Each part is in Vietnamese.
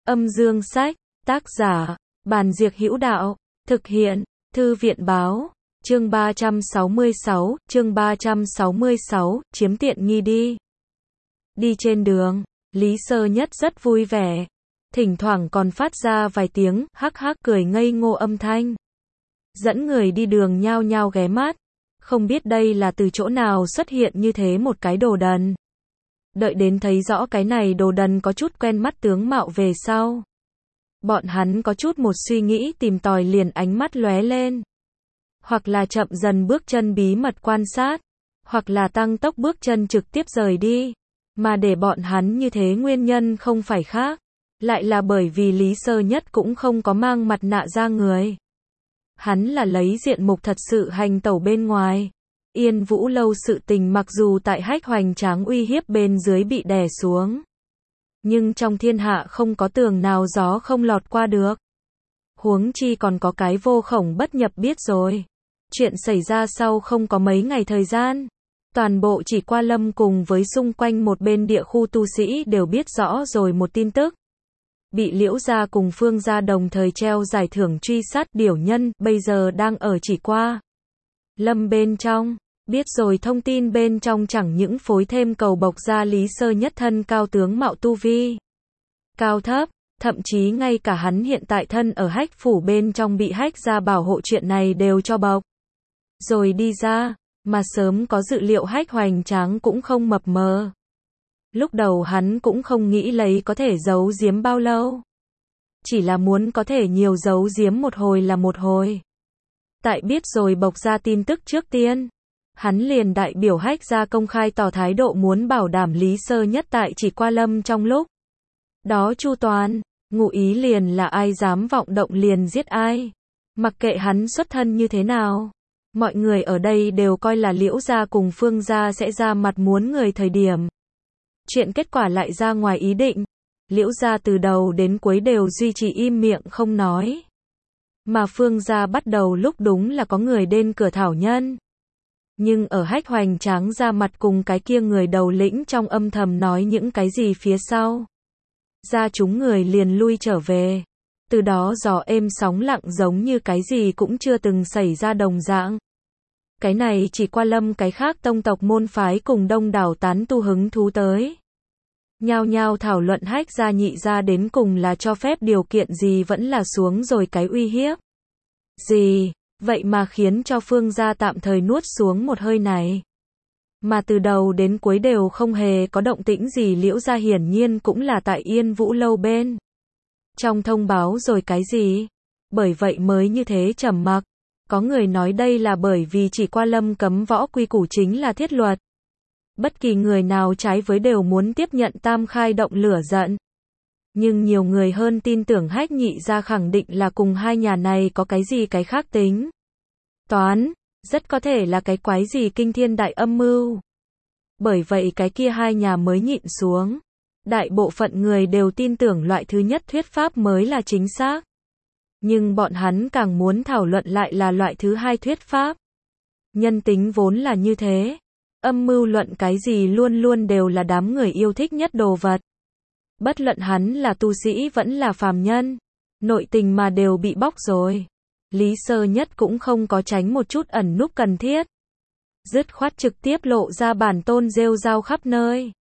Âm dương sách, tác giả, Bàn Diệc Hữu Đạo, thực hiện, Thư viện báo, chương 366, chiếm tiện nghi đi. Đi trên đường, Lý Sơ Nhất rất vui vẻ, thỉnh thoảng còn phát ra vài tiếng, hắc hắc cười ngây ngô âm thanh. Dẫn người đi đường nhao nhao ghé mắt, không biết đây là từ chỗ nào xuất hiện như thế một cái đồ đần. Đợi đến thấy rõ cái này đồ đần có chút quen mắt tướng mạo về sau. Bọn hắn có chút một suy nghĩ tìm tòi liền ánh mắt lóe lên. Hoặc là chậm dần bước chân bí mật quan sát, hoặc là tăng tốc bước chân trực tiếp rời đi. Mà để bọn hắn như thế nguyên nhân không phải khác, lại là bởi vì Lý Sơ Nhất cũng không có mang mặt nạ ra người. Hắn là lấy diện mục thật sự hành tẩu bên ngoài. Yên Vũ Lâu sự tình mặc dù tại Hách hoành tráng uy hiếp bên dưới bị đè xuống, nhưng trong thiên hạ không có tường nào gió không lọt qua được. Huống chi còn có cái vô khổng bất nhập biết rồi. Chuyện xảy ra sau không có mấy ngày thời gian, toàn bộ Chỉ Qua Lâm cùng với xung quanh một bên địa khu tu sĩ đều biết rõ rồi một tin tức. Bị Liễu gia cùng Phương gia đồng thời treo giải thưởng truy sát điểu nhân, bây giờ đang ở Chỉ Qua Lâm bên trong. Biết rồi thông tin bên trong chẳng những phối thêm cầu bộc ra Lý Sơ Nhất thân cao tướng mạo tu vi cao thấp, thậm chí ngay cả hắn hiện tại thân ở Hách phủ bên trong bị Hách gia bảo hộ chuyện này đều cho bộc rồi đi ra, mà sớm có dự liệu Hách hoành tráng cũng không mập mờ. Lúc đầu hắn cũng không nghĩ lấy có thể giấu giếm bao lâu, chỉ là muốn có thể nhiều giấu giếm một hồi là một hồi. Tại biết rồi bộc ra tin tức trước tiên, hắn liền đại biểu Hách gia công khai tỏ thái độ muốn bảo đảm Lý Sơ Nhất tại Chỉ Qua Lâm trong lúc đó chu toàn, ngụ ý liền là ai dám vọng động liền giết ai. Mặc kệ hắn xuất thân như thế nào, mọi người ở đây đều coi là Liễu gia cùng Phương gia sẽ ra mặt muốn người thời điểm. Chuyện kết quả lại ra ngoài ý định. Liễu gia từ đầu đến cuối đều duy trì im miệng không nói. Mà Phương gia bắt đầu lúc đúng là có người đến cửa thảo nhân. Nhưng ở Hách hoành tráng ra mặt cùng cái kia người đầu lĩnh trong âm thầm nói những cái gì phía sau. Ra chúng người liền lui trở về. Từ đó gió êm sóng lặng giống như cái gì cũng chưa từng xảy ra đồng dạng. Cái này Chỉ Qua Lâm cái khác tông tộc môn phái cùng đông đảo tán tu hứng thú tới. Nhao nhao thảo luận Hách gia nhị gia đến cùng là cho phép điều kiện gì vẫn là xuống rồi cái uy hiếp gì. Vậy mà khiến cho Phương gia tạm thời nuốt xuống một hơi này. Mà từ đầu đến cuối đều không hề có động tĩnh gì. Liễu gia hiển nhiên cũng là tại Yên Vũ Lâu bên trong thông báo rồi cái gì. Bởi vậy mới như thế trầm mặc. Có người nói đây là bởi vì Chỉ Qua Lâm cấm võ quy củ chính là thiết luật. Bất kỳ người nào trái với đều muốn tiếp nhận tam khai động lửa giận. Nhưng nhiều người hơn tin tưởng Hách nhị gia khẳng định là cùng hai nhà này có cái gì cái khác tính toán, rất có thể là cái quái gì kinh thiên đại âm mưu. Bởi vậy cái kia hai nhà mới nhịn xuống. Đại bộ phận người đều tin tưởng loại thứ nhất thuyết pháp mới là chính xác. Nhưng bọn hắn càng muốn thảo luận lại là loại thứ hai thuyết pháp. Nhân tính vốn là như thế. Âm mưu luận cái gì luôn luôn đều là đám người yêu thích nhất đồ vật. Bất luận hắn là tu sĩ vẫn là phàm nhân, nội tình mà đều bị bóc rồi. Lý Sơ Nhất cũng không có tránh một chút ẩn núp cần thiết. Dứt khoát trực tiếp lộ ra bản tôn rêu rao khắp nơi.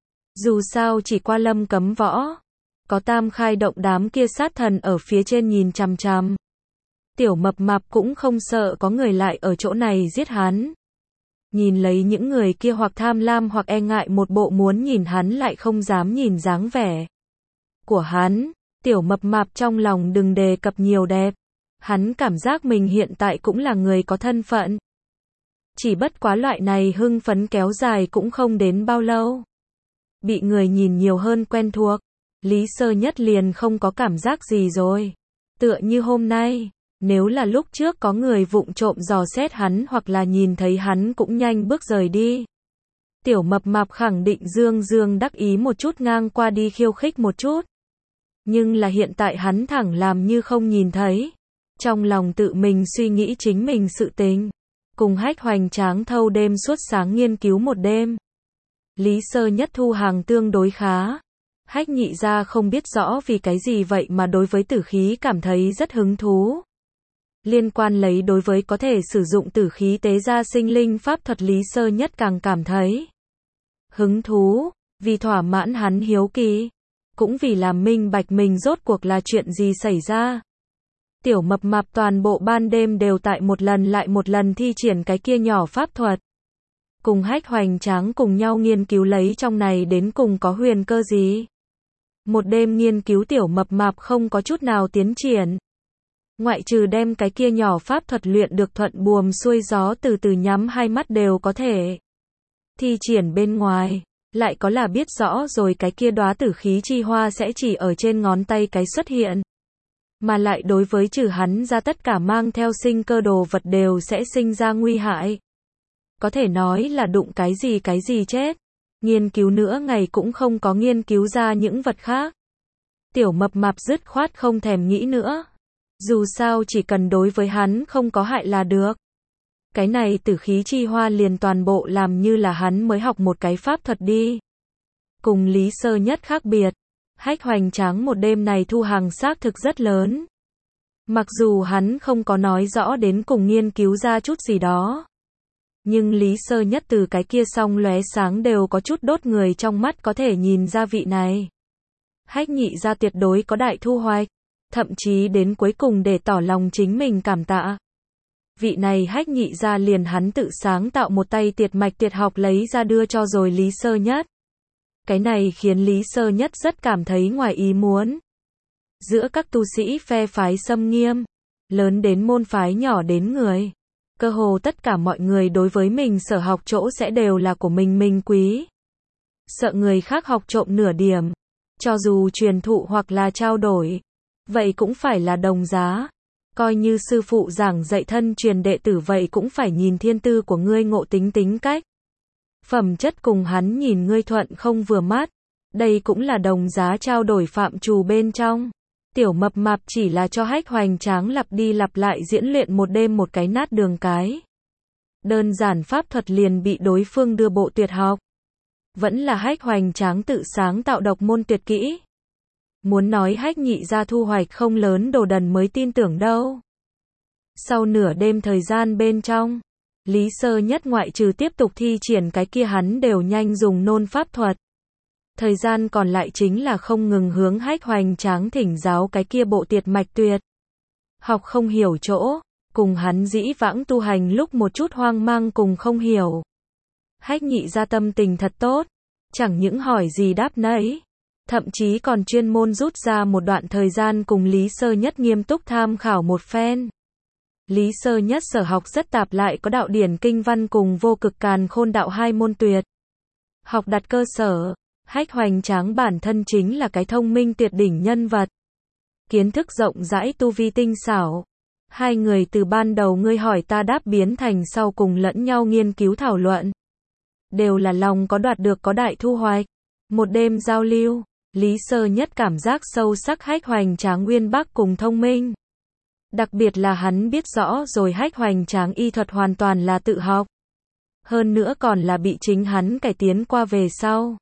Dù sao Chỉ Qua Lâm cấm võ, có tam khai động đám kia sát thần ở phía trên nhìn chằm chằm. Tiểu mập mạp cũng không sợ có người lại ở chỗ này giết hắn. Nhìn lấy những người kia hoặc tham lam hoặc e ngại một bộ muốn nhìn hắn lại không dám nhìn dáng vẻ của hắn. Tiểu mập mạp trong lòng đừng đề cập nhiều đẹp. Hắn cảm giác mình hiện tại cũng là người có thân phận. Chỉ bất quá loại này hưng phấn kéo dài cũng không đến bao lâu. Bị người nhìn nhiều hơn quen thuộc, Lý Sơ Nhất liền không có cảm giác gì rồi. Tựa như hôm nay, nếu là lúc trước có người vụng trộm dò xét hắn hoặc là nhìn thấy hắn cũng nhanh bước rời đi. Tiểu mập mạp khẳng định dương đắc ý một chút ngang qua đi khiêu khích một chút. Nhưng là hiện tại hắn thẳng làm như không nhìn thấy. Trong lòng tự mình suy nghĩ chính mình sự tình. Cùng Hách hoành tráng thâu đêm suốt sáng nghiên cứu một đêm. Lý Sơ Nhất thu hàng tương đối khá. Hách Nhị Gia không biết rõ vì cái gì vậy mà đối với tử khí cảm thấy rất hứng thú. Liên quan lấy đối với có thể sử dụng tử khí tế ra sinh linh pháp thuật Lý Sơ Nhất càng cảm thấy hứng thú, vì thỏa mãn hắn hiếu kỳ, cũng vì làm minh bạch mình rốt cuộc là chuyện gì xảy ra. Tiểu Mập Mạp toàn bộ ban đêm đều tại một lần lại một lần thi triển cái kia nhỏ pháp thuật. Cùng Hách Hoành Tráng cùng nhau nghiên cứu lấy trong này đến cùng có huyền cơ gì. Một đêm nghiên cứu Tiểu Mập Mạp không có chút nào tiến triển. Ngoại trừ đem cái kia nhỏ pháp thuật luyện được thuận buồm xuôi gió từ từ nhắm hai mắt đều có thể thi triển bên ngoài, lại có là biết rõ rồi cái kia đóa tử khí chi hoa sẽ chỉ ở trên ngón tay cái xuất hiện. Mà lại đối với trừ hắn ra tất cả mang theo sinh cơ đồ vật đều sẽ sinh ra nguy hại. Có thể nói là đụng cái gì chết. Nghiên cứu nữa ngày cũng không có nghiên cứu ra những vật khác. Tiểu Mập Mạp dứt khoát không thèm nghĩ nữa. Dù sao chỉ cần đối với hắn không có hại là được. Cái này tử khí chi hoa liền toàn bộ làm như là hắn mới học một cái pháp thuật đi. Cùng Lý Sơ Nhất khác biệt, Hách Hoành Tráng một đêm này thu hàng xác thực rất lớn. Mặc dù hắn không có nói rõ đến cùng nghiên cứu ra chút gì đó. Nhưng Lý Sơ Nhất từ cái kia song lóe sáng đều có chút đốt người trong mắt có thể nhìn ra vị này. Hách Nhị Gia tuyệt đối có đại thu hoạch. Thậm chí đến cuối cùng để tỏ lòng chính mình cảm tạ. Vị này Hách Nhị Gia liền hắn tự sáng tạo một tay tiệt mạch tiệt học lấy ra đưa cho rồi Lý Sơ Nhất. Cái này khiến Lý Sơ Nhất rất cảm thấy ngoài ý muốn. Giữa các tu sĩ phe phái xâm nghiêm, lớn đến môn phái nhỏ đến người, cơ hồ tất cả mọi người đối với mình sở học chỗ sẽ đều là của mình quý. Sợ người khác học trộm nửa điểm, cho dù truyền thụ hoặc là trao đổi, vậy cũng phải là đồng giá. Coi như sư phụ giảng dạy thân truyền đệ tử vậy cũng phải nhìn thiên tư của ngươi ngộ tính tính cách. Phẩm chất cùng hắn nhìn ngươi thuận không vừa mắt. Đây cũng là đồng giá trao đổi phạm trù bên trong. Tiểu Mập Mạp chỉ là cho Hách Hoành Tráng lặp đi lặp lại diễn luyện một đêm một cái nát đường cái. Đơn giản pháp thuật liền bị đối phương đưa bộ tuyệt học. Vẫn là Hách Hoành Tráng tự sáng tạo độc môn tuyệt kỹ. Muốn nói Hách Nhị Gia thu hoạch không lớn đồ đần mới tin tưởng đâu. Sau nửa đêm thời gian bên trong, Lý Sơ Nhất ngoại trừ tiếp tục thi triển cái kia hắn đều nhanh dùng nôn pháp thuật. Thời gian còn lại chính là không ngừng hướng Hách Hoành Tráng thỉnh giáo cái kia bộ tiệt mạch tuyệt. Học không hiểu chỗ, cùng hắn dĩ vãng tu hành lúc một chút hoang mang cùng không hiểu. Hách Nhị Gia tâm tình thật tốt, chẳng những hỏi gì đáp nấy. Thậm chí còn chuyên môn rút ra một đoạn thời gian cùng Lý Sơ Nhất nghiêm túc tham khảo một phen. Lý Sơ Nhất sở học rất tạp lại có đạo điển kinh văn cùng vô cực càn khôn đạo hai môn tuyệt. Học đặt cơ sở, Hách Hoành Tráng bản thân chính là cái thông minh tuyệt đỉnh nhân vật. Kiến thức rộng rãi tu vi tinh xảo. Hai người từ ban đầu ngươi hỏi ta đáp biến thành sau cùng lẫn nhau nghiên cứu thảo luận. Đều là lòng có đoạt được có đại thu hoạch. Một đêm giao lưu. Lý Sơ Nhất cảm giác sâu sắc Hách Hoành Tráng uyên bác cùng thông minh. Đặc biệt là hắn biết rõ rồi Hách Hoành Tráng y thuật hoàn toàn là tự học. Hơn nữa còn là bị chính hắn cải tiến qua về sau.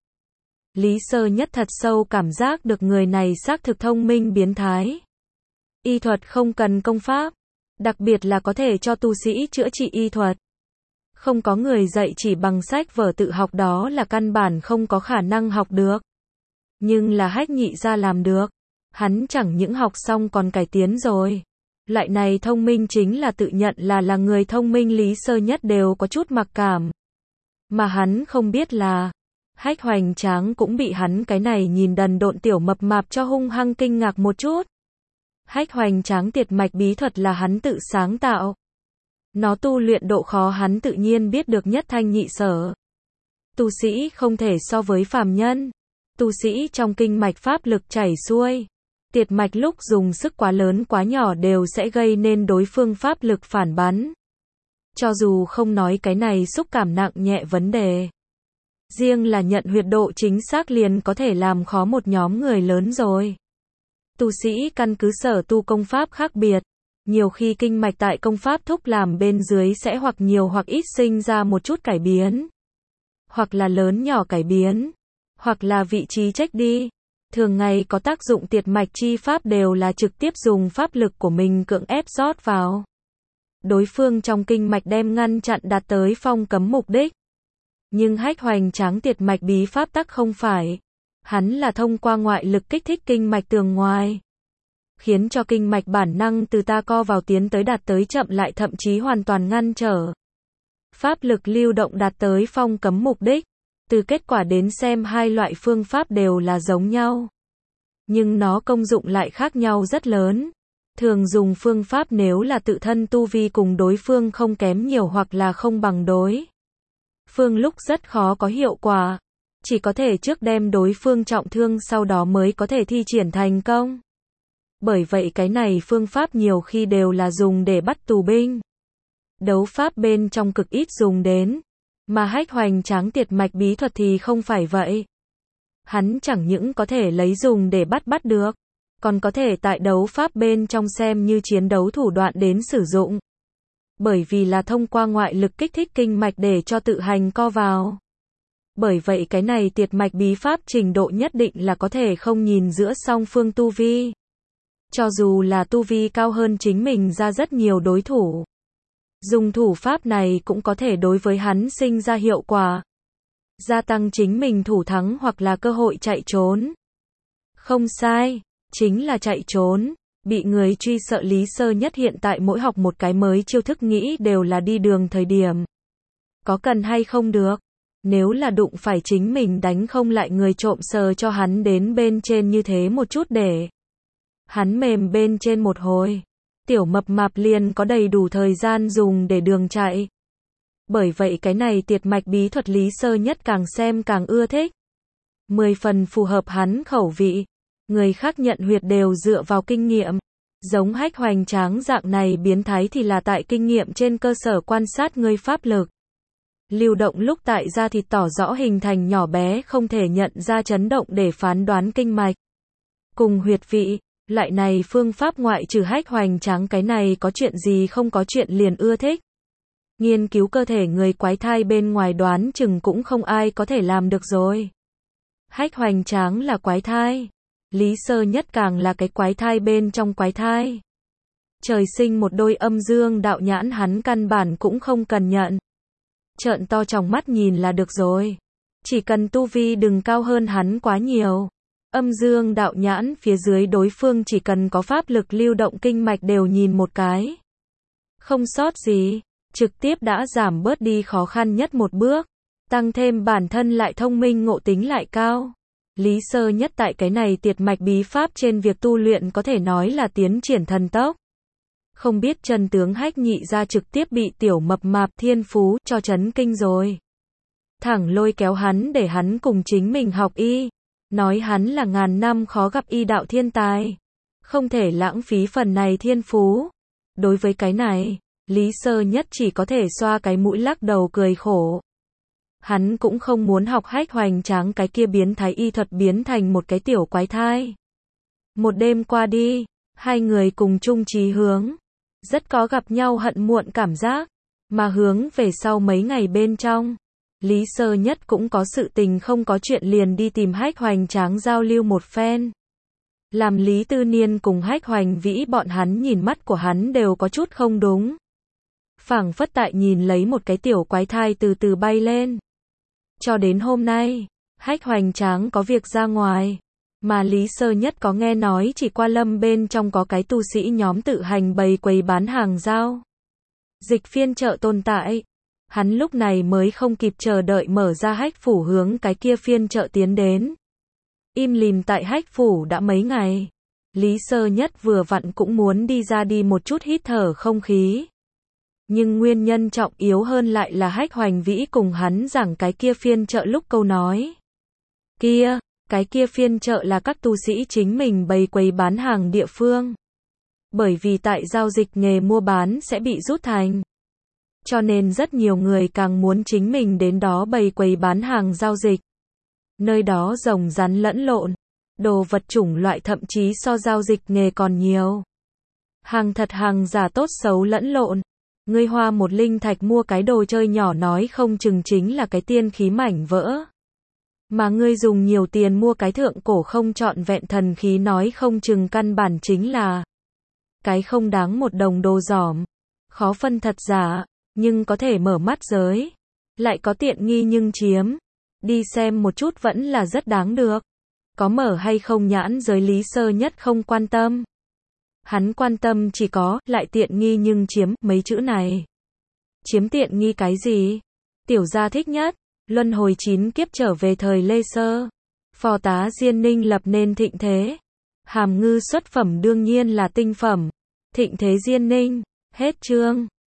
Lý Sơ Nhất thật sâu cảm giác được người này xác thực thông minh biến thái. Y thuật không cần công pháp. Đặc biệt là có thể cho tu sĩ chữa trị y thuật. Không có người dạy chỉ bằng sách vở tự học đó là căn bản không có khả năng học được. Nhưng là Hách Nhị Gia làm được. Hắn chẳng những học xong còn cải tiến rồi. Loại này thông minh chính là tự nhận là người thông minh. Lý Sơ Nhất đều có chút mặc cảm. Mà hắn không biết là Hách Hoành Tráng cũng bị hắn cái này nhìn đần độn Tiểu Mập Mạp cho hung hăng kinh ngạc một chút. Hách Hoành Tráng tiệt mạch bí thuật là hắn tự sáng tạo. Nó tu luyện độ khó hắn tự nhiên biết được nhất thanh nhị sở. Tu sĩ không thể so với phàm nhân. Tu sĩ trong kinh mạch pháp lực chảy xuôi. Tiệt mạch lúc dùng sức quá lớn quá nhỏ đều sẽ gây nên đối phương pháp lực phản bắn. Cho dù không nói cái này xúc cảm nặng nhẹ vấn đề. Riêng là nhận huyệt độ chính xác liền có thể làm khó một nhóm người lớn rồi. Tu sĩ căn cứ sở tu công pháp khác biệt. Nhiều khi kinh mạch tại công pháp thúc làm bên dưới sẽ hoặc nhiều hoặc ít sinh ra một chút cải biến. Hoặc là lớn nhỏ cải biến. Hoặc là vị trí trách đi. Thường ngày có tác dụng tiệt mạch chi pháp đều là trực tiếp dùng pháp lực của mình cưỡng ép rót vào đối phương trong kinh mạch đem ngăn chặn đạt tới phong cấm mục đích. Nhưng hách hoành tráng tiệt mạch bí pháp tắc không phải. Hắn là thông qua ngoại lực kích thích kinh mạch tường ngoài, khiến cho kinh mạch bản năng từ ta co vào tiến tới đạt tới chậm lại thậm chí hoàn toàn ngăn trở. Pháp lực lưu động đạt tới phong cấm mục đích. Từ kết quả đến xem hai loại phương pháp đều là giống nhau. Nhưng nó công dụng lại khác nhau rất lớn. Thường dùng phương pháp nếu là tự thân tu vi cùng đối phương không kém nhiều hoặc là không bằng đối phương lúc rất khó có hiệu quả. Chỉ có thể trước đem đối phương trọng thương sau đó mới có thể thi triển thành công. Bởi vậy cái này phương pháp nhiều khi đều là dùng để bắt tù binh. Đấu pháp bên trong cực ít dùng đến. Mà hách hoành tráng tiệt mạch bí thuật thì không phải vậy. Hắn chẳng những có thể lấy dùng để bắt được, còn có thể tại đấu pháp bên trong xem như chiến đấu thủ đoạn đến sử dụng. Bởi vì là thông qua ngoại lực kích thích kinh mạch để cho tự hành co vào. Bởi vậy cái này tiệt mạch bí pháp trình độ nhất định là có thể không nhìn giữa song phương tu vi. Cho dù là tu vi cao hơn chính mình ra rất nhiều đối thủ. Dùng thủ pháp này cũng có thể đối với hắn sinh ra hiệu quả. Gia tăng chính mình thủ thắng hoặc là cơ hội chạy trốn. Không sai, chính là chạy trốn. Bị người truy sợ Lý Sơ Nhất hiện tại mỗi học một cái mới chiêu thức nghĩ đều là đi đường thời điểm. Có cần hay không được. Nếu là đụng phải chính mình đánh không lại người trộm sờ cho hắn đến bên trên như thế một chút để hắn mềm bên trên một hồi. Tiểu mập mạp liền có đầy đủ thời gian dùng để đường chạy. Bởi vậy cái này tiệt mạch bí thuật Lý Sơ Nhất càng xem càng ưa thích. 10 phần phù hợp hắn khẩu vị. Người khác nhận huyệt đều dựa vào kinh nghiệm. Giống hách hoành tráng dạng này biến thái thì là tại kinh nghiệm trên cơ sở quan sát người pháp lực. Lưu động lúc tại da thịt tỏ rõ hình thành nhỏ bé không thể nhận ra chấn động để phán đoán kinh mạch. Cùng huyệt vị. Loại này phương pháp ngoại trừ hách hoành tráng cái này có chuyện gì không có chuyện liền ưa thích. Nghiên cứu cơ thể người quái thai bên ngoài đoán chừng cũng không ai có thể làm được rồi. Hách hoành tráng là quái thai. Lý Sơ Nhất càng là cái quái thai bên trong quái thai. Trời sinh một đôi âm dương đạo nhãn hắn căn bản cũng không cần nhận. Trợn to tròng mắt nhìn là được rồi. Chỉ cần tu vi đừng cao hơn hắn quá nhiều. Âm dương đạo nhãn phía dưới đối phương chỉ cần có pháp lực lưu động kinh mạch đều nhìn một cái. Không sót gì, trực tiếp đã giảm bớt đi khó khăn nhất một bước. Tăng thêm bản thân lại thông minh ngộ tính lại cao. Lý Sơ Nhất tại cái này tiệt mạch bí pháp trên việc tu luyện có thể nói là tiến triển thần tốc. Không biết chân tướng hách nhị ra trực tiếp bị tiểu mập mạp thiên phú cho chấn kinh rồi. Thẳng lôi kéo hắn để hắn cùng chính mình học y. Nói hắn là ngàn năm khó gặp y đạo thiên tài. Không thể lãng phí phần này thiên phú. Đối với cái này, Lý Sơ Nhất chỉ có thể xoa cái mũi lắc đầu cười khổ. Hắn cũng không muốn học hách hoành tráng cái kia biến thái y thuật biến thành một cái tiểu quái thai. Một đêm qua đi, hai người cùng chung chí hướng. Rất có gặp nhau hận muộn cảm giác. Mà hướng về sau mấy ngày bên trong. Lý Sơ Nhất cũng có sự tình không có chuyện liền đi tìm hách hoành tráng giao lưu một phen. Làm Lý Tư Niên cùng hách hoành vĩ bọn hắn nhìn mắt của hắn đều có chút không đúng. Phảng phất tại nhìn lấy một cái tiểu quái thai từ từ bay lên. Cho đến hôm nay, hách hoành tráng có việc ra ngoài. Mà Lý Sơ Nhất có nghe nói chỉ qua lâm bên trong có cái tu sĩ nhóm tự hành bày quầy bán hàng giao dịch phiên chợ tồn tại. Hắn lúc này mới không kịp chờ đợi mở ra hách phủ hướng cái kia phiên chợ tiến đến. Im lìm tại hách phủ đã mấy ngày. Lý Sơ Nhất vừa vặn cũng muốn đi ra đi một chút hít thở không khí. Nhưng nguyên nhân trọng yếu hơn lại là hách hoành vĩ cùng hắn giảng cái kia phiên chợ lúc câu nói. Cái kia phiên chợ là các tu sĩ chính mình bày quầy bán hàng địa phương. Bởi vì tại giao dịch nghề mua bán sẽ bị rút thành. Cho nên rất nhiều người càng muốn chính mình đến đó bày quầy bán hàng giao dịch. Nơi đó rồng rắn lẫn lộn. Đồ vật chủng loại thậm chí so giao dịch nghề còn nhiều. Hàng thật hàng giả tốt xấu lẫn lộn. Ngươi hoa một linh thạch mua cái đồ chơi nhỏ nói không chừng chính là cái tiên khí mảnh vỡ. Mà ngươi dùng nhiều tiền mua cái thượng cổ không trọn vẹn thần khí nói không chừng căn bản chính là cái không đáng một đồng đồ giỏm. Khó phân thật giả, nhưng có thể mở mắt giới. Lại có tiện nghi nhưng chiếm. Đi xem một chút vẫn là rất đáng được. Có mở hay không nhãn giới Lý Sơ Nhất không quan tâm. Hắn quan tâm chỉ có, lại tiện nghi nhưng chiếm, mấy chữ này. Chiếm tiện nghi cái gì? Tiểu gia thích nhất. Luân hồi 9 kiếp trở về thời Lê Sơ. Phò tá Diên Ninh lập nên thịnh thế. Hàm ngư xuất phẩm đương nhiên là tinh phẩm. Thịnh thế Diên Ninh. Hết chương.